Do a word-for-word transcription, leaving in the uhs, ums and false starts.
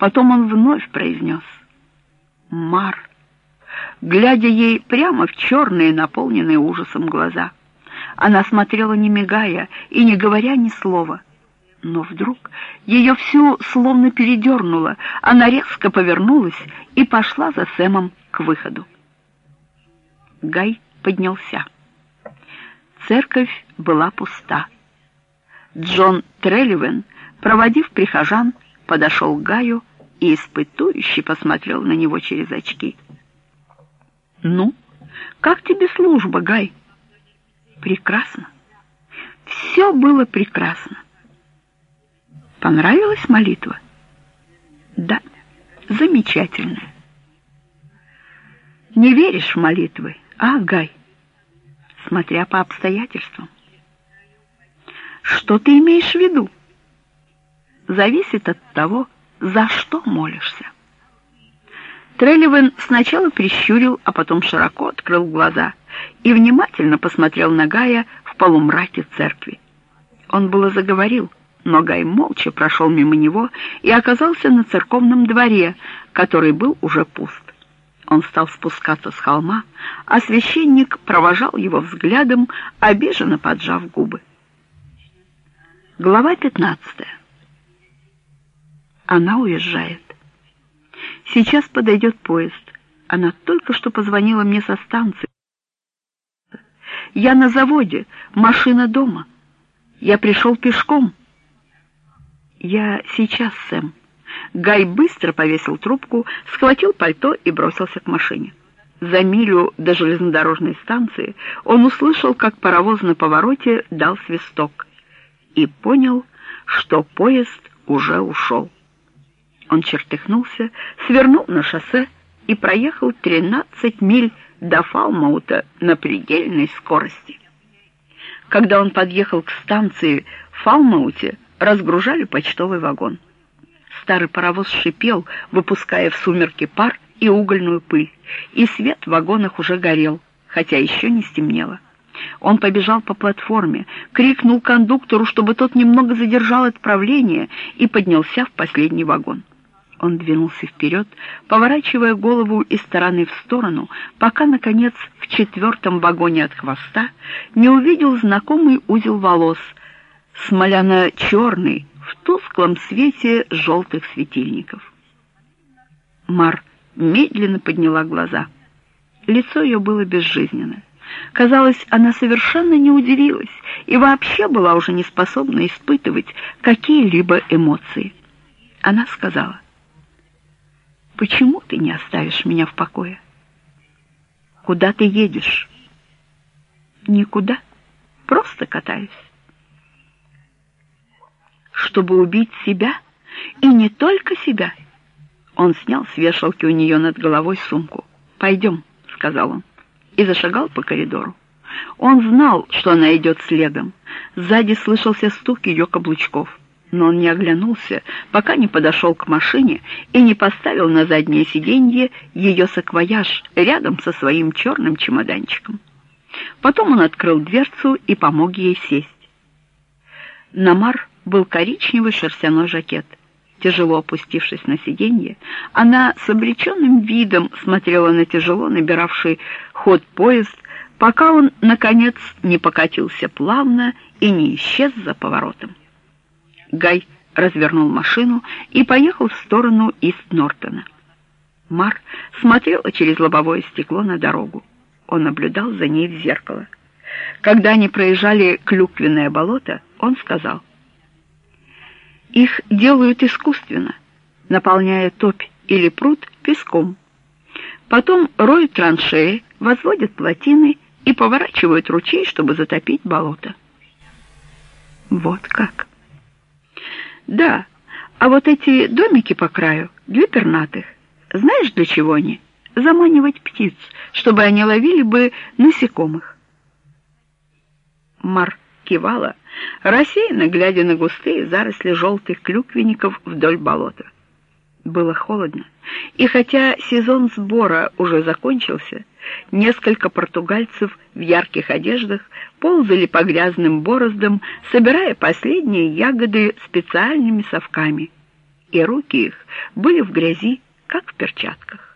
Потом он вновь произнес «Мар», глядя ей прямо в черные, наполненные ужасом глаза. Она смотрела, не мигая и не говоря ни слова. Но вдруг ее всю словно передернуло, она резко повернулась и пошла за Сэмом к выходу. Гай поднялся. Церковь была пуста. Джон Трелливен, проводив прихожан, подошел к Гаю и испытующе посмотрел на него через очки. «Ну, как тебе служба, Гай?» «Прекрасно. Все было прекрасно». «Понравилась молитва?» «Да, замечательная». «Не веришь в молитвы, а, Гай?» «Смотря по обстоятельствам». «Что ты имеешь в виду?» «Зависит от того, за что молишься». Трелливен сначала прищурил, а потом широко открыл глаза и внимательно посмотрел на Гая в полумраке церкви. Он было заговорил, но Гай молча прошел мимо него и оказался на церковном дворе, который был уже пуст. Он стал спускаться с холма, а священник провожал его взглядом, обиженно поджав губы. Глава пятнадцатая. Она уезжает. Сейчас подойдет поезд. Она только что позвонила мне со станции. Я на заводе, машина дома. Я пришел пешком. Я сейчас, Сэм. Гай быстро повесил трубку, схватил пальто и бросился к машине. За милю до железнодорожной станции он услышал, как паровоз на повороте дал свисток, и понял, что поезд уже ушел. Он чертыхнулся, свернул на шоссе и проехал тринадцать миль до Фалмаута на предельной скорости. Когда он подъехал к станции в Фалмауте, разгружали почтовый вагон. Старый паровоз шипел, выпуская в сумерки пар и угольную пыль, и свет в вагонах уже горел, хотя еще не стемнело. Он побежал по платформе, крикнул кондуктору, чтобы тот немного задержал отправление, и поднялся в последний вагон. Он двинулся вперед, поворачивая голову из стороны в сторону, пока, наконец, в четвертом вагоне от хвоста не увидел знакомый узел волос, смоляно-черный, в тусклом свете желтых светильников. Мар медленно подняла глаза. Лицо ее было безжизненное. Казалось, она совершенно не удивилась и вообще была уже не способна испытывать какие-либо эмоции. Она сказала: «Почему ты не оставишь меня в покое?» «Куда ты едешь?» «Никуда, просто катаюсь». «Чтобы убить себя? И не только себя?» Он снял с вешалки у нее над головой сумку. «Пойдем», — сказал он, и зашагал по коридору. Он знал, что она идет следом. Сзади слышался стук ее каблучков, но он не оглянулся, пока не подошел к машине и не поставил на заднее сиденье ее саквояж рядом со своим черным чемоданчиком. Потом он открыл дверцу и помог ей сесть. На Мар был коричневый шерстяной жакет. Тяжело опустившись на сиденье, она с обреченным видом смотрела на тяжело набиравший ход поезд, пока он, наконец, не покатился плавно и не исчез за поворотом. Гай развернул машину и поехал в сторону Ист-Нортона. Мар смотрела через лобовое стекло на дорогу. Он наблюдал за ней в зеркало. Когда они проезжали клюквенное болото, он сказал: «Их делают искусственно, наполняя топь или пруд песком. Потом роют траншеи, возводят плотины и поворачивают ручей, чтобы затопить болото». «Вот как?» «Да, а вот эти домики по краю для пернатых. Знаешь, для чего они? Заманивать птиц, чтобы они ловили бы насекомых». Мар кивала, рассеянно глядя на густые заросли желтых клюквенников вдоль болота. Было холодно, и хотя сезон сбора уже закончился, несколько португальцев в ярких одеждах ползали по грязным бороздам, собирая последние ягоды специальными совками, и руки их были в грязи, как в перчатках.